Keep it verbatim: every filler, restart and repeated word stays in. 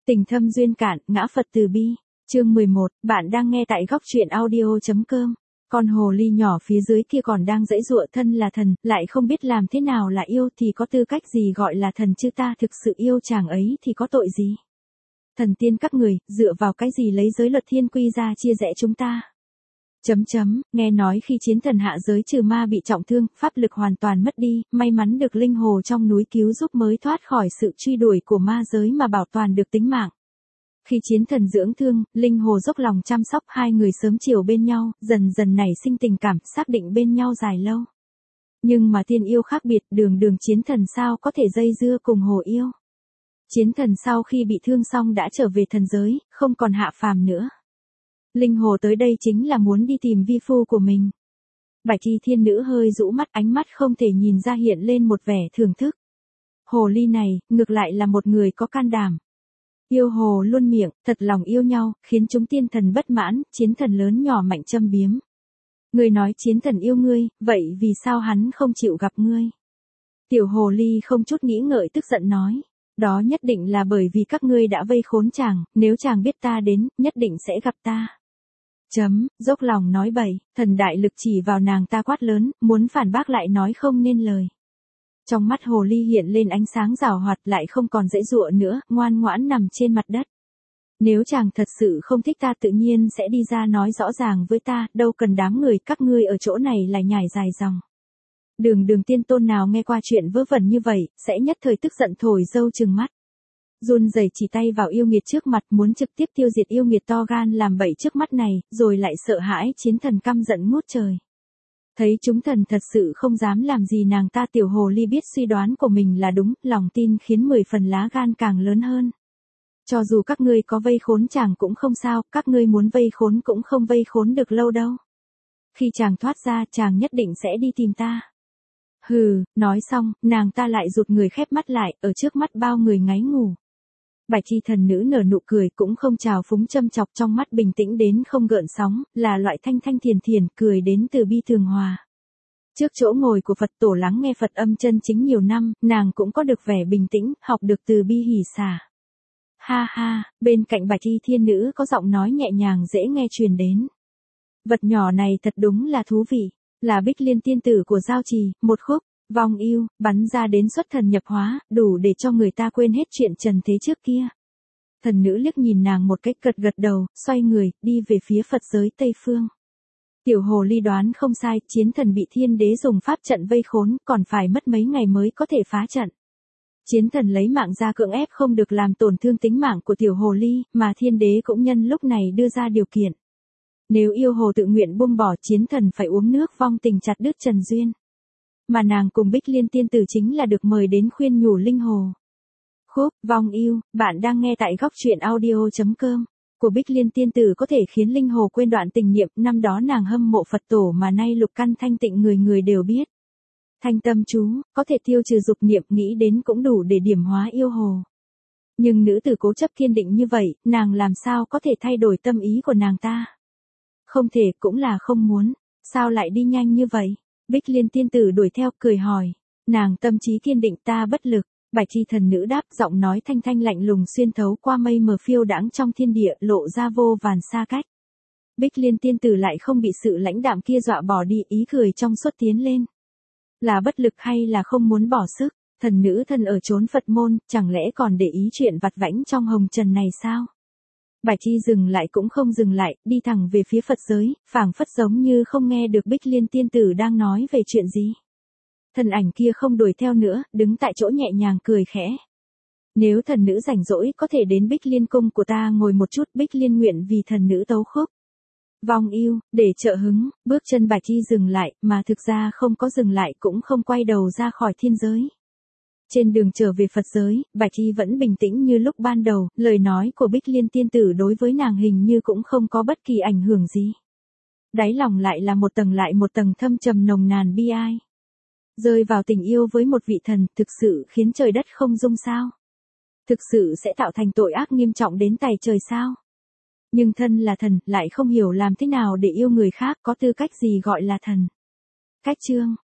Tình thâm duyên cạn, ngã Phật từ bi. Chương mười một, bạn đang nghe tại góc truyện audio.com. Con hồ ly nhỏ phía dưới kia còn đang giãy giụa, thân là thần, lại không biết làm thế nào là yêu, thì có tư cách gì gọi là thần chứ? Ta thực sự yêu chàng ấy thì có tội gì? Thần tiên các người, dựa vào cái gì lấy giới luật thiên quy ra chia rẽ chúng ta? Chấm chấm, nghe nói khi chiến thần hạ giới trừ ma bị trọng thương, pháp lực hoàn toàn mất đi, may mắn được linh hồ trong núi cứu giúp mới thoát khỏi sự truy đuổi của ma giới mà bảo toàn được tính mạng. Khi chiến thần dưỡng thương, linh hồ dốc lòng chăm sóc, hai người sớm chiều bên nhau, dần dần nảy sinh tình cảm, xác định bên nhau dài lâu. Nhưng mà thiên yêu khác biệt, đường đường chiến thần sao có thể dây dưa cùng hồ yêu. Chiến thần sau khi bị thương xong đã trở về thần giới, không còn hạ phàm nữa. Linh hồ tới đây chính là muốn đi tìm vi phu của mình. Bạch y thiên nữ hơi rũ mắt, ánh mắt không thể nhìn ra hiện lên một vẻ thưởng thức. Hồ ly này, ngược lại là một người có can đảm. Yêu hồ luôn miệng, thật lòng yêu nhau, khiến chúng tiên thần bất mãn, chiến thần lớn nhỏ mạnh châm biếm. Ngươi nói chiến thần yêu ngươi, vậy vì sao hắn không chịu gặp ngươi? Tiểu hồ ly không chút nghĩ ngợi tức giận nói. Đó nhất định là bởi vì các ngươi đã vây khốn chàng, nếu chàng biết ta đến, nhất định sẽ gặp ta. Chấm, dốc lòng nói bậy, thần đại lực chỉ vào nàng ta quát lớn, muốn phản bác lại nói không nên lời. Trong mắt hồ ly hiện lên ánh sáng rào hoạt, lại không còn giãy giụa nữa, ngoan ngoãn nằm trên mặt đất. Nếu chàng thật sự không thích ta tự nhiên sẽ đi ra nói rõ ràng với ta, đâu cần đám người các ngươi ở chỗ này lại nhải dài dòng. Đường đường tiên tôn nào nghe qua chuyện vớ vẩn như vậy, sẽ nhất thời tức giận thổi dâu trừng mắt. Run rẩy chỉ tay vào yêu nghiệt trước mặt, muốn trực tiếp tiêu diệt yêu nghiệt to gan làm bậy trước mắt này, rồi lại sợ hãi chiến thần căm giận ngút trời. Thấy chúng thần thật sự không dám làm gì nàng ta, tiểu hồ ly biết suy đoán của mình là đúng, lòng tin khiến mười phần lá gan càng lớn hơn. Cho dù các ngươi có vây khốn chàng cũng không sao, các ngươi muốn vây khốn cũng không vây khốn được lâu đâu. Khi chàng thoát ra, chàng nhất định sẽ đi tìm ta. Hừ, nói xong, nàng ta lại rụt người khép mắt lại, ở trước mắt bao người ngáy ngủ. Bạch y thần nữ nở nụ cười, cũng không trào phúng châm chọc, trong mắt bình tĩnh đến không gợn sóng, là loại thanh thanh thiền thiền, cười đến từ bi thường hòa. Trước chỗ ngồi của Phật tổ lắng nghe Phật âm chân chính nhiều năm, nàng cũng có được vẻ bình tĩnh, học được từ bi hỷ xả. Ha ha, bên cạnh bạch y thiên nữ có giọng nói nhẹ nhàng dễ nghe truyền đến. Vật nhỏ này thật đúng là thú vị, là Bích Liên tiên tử của Giao Trì, một khúc vong yêu, bắn ra đến xuất thần nhập hóa, đủ để cho người ta quên hết chuyện trần thế trước kia. Thần nữ liếc nhìn nàng một cách gật gật đầu, xoay người, đi về phía Phật giới Tây Phương. Tiểu hồ ly đoán không sai, chiến thần bị thiên đế dùng pháp trận vây khốn, còn phải mất mấy ngày mới có thể phá trận. Chiến thần lấy mạng ra cưỡng ép không được làm tổn thương tính mạng của tiểu hồ ly, mà thiên đế cũng nhân lúc này đưa ra điều kiện. Nếu yêu hồ tự nguyện buông bỏ, chiến thần phải uống nước vong tình chặt đứt trần duyên. Mà nàng cùng Bích Liên tiên tử chính là được mời đến khuyên nhủ linh hồ. Khúc vong yêu, bạn đang nghe tại góc truyện audio.com. Của Bích Liên tiên tử có thể khiến linh hồ quên đoạn tình niệm, năm đó nàng hâm mộ Phật tổ mà nay lục căn thanh tịnh người người đều biết. Thanh tâm chú, có thể tiêu trừ dục niệm, nghĩ đến cũng đủ để điểm hóa yêu hồ. Nhưng nữ tử cố chấp kiên định như vậy, nàng làm sao có thể thay đổi tâm ý của nàng ta? Không thể, cũng là không muốn. Sao lại đi nhanh như vậy? Bích Liên tiên tử đuổi theo, cười hỏi. Nàng tâm trí kiên định, ta bất lực. Bạch y thần nữ đáp, giọng nói thanh thanh lạnh lùng xuyên thấu qua mây mờ phiêu đãng trong thiên địa, lộ ra vô vàn xa cách. Bích Liên tiên tử lại không bị sự lãnh đạm kia dọa bỏ đi, ý cười trong suốt tiến lên. Là bất lực hay là không muốn bỏ sức? Thần nữ thân ở chốn Phật môn, chẳng lẽ còn để ý chuyện vặt vãnh trong hồng trần này sao? Bạch y dừng lại cũng không dừng lại, đi thẳng về phía Phật giới, phảng phất giống như không nghe được Bích Liên tiên tử đang nói về chuyện gì. Thần ảnh kia không đuổi theo nữa, đứng tại chỗ nhẹ nhàng cười khẽ. Nếu thần nữ rảnh rỗi có thể đến Bích Liên cung của ta ngồi một chút. Bích Liên nguyện vì thần nữ tấu khúc vong yêu, để trợ hứng. Bước chân bạch y dừng lại, mà thực ra không có dừng lại, cũng không quay đầu ra khỏi thiên giới. Trên đường trở về Phật giới, bạch y vẫn bình tĩnh như lúc ban đầu, lời nói của Bích Liên tiên tử đối với nàng hình như cũng không có bất kỳ ảnh hưởng gì. Đáy lòng lại là một tầng lại một tầng thâm trầm nồng nàn bi ai. Rơi vào tình yêu với một vị thần, thực sự khiến trời đất không dung sao? Thực sự sẽ tạo thành tội ác nghiêm trọng đến tày trời sao? Nhưng thân là thần, lại không hiểu làm thế nào để yêu người khác, có tư cách gì gọi là thần? Cách chương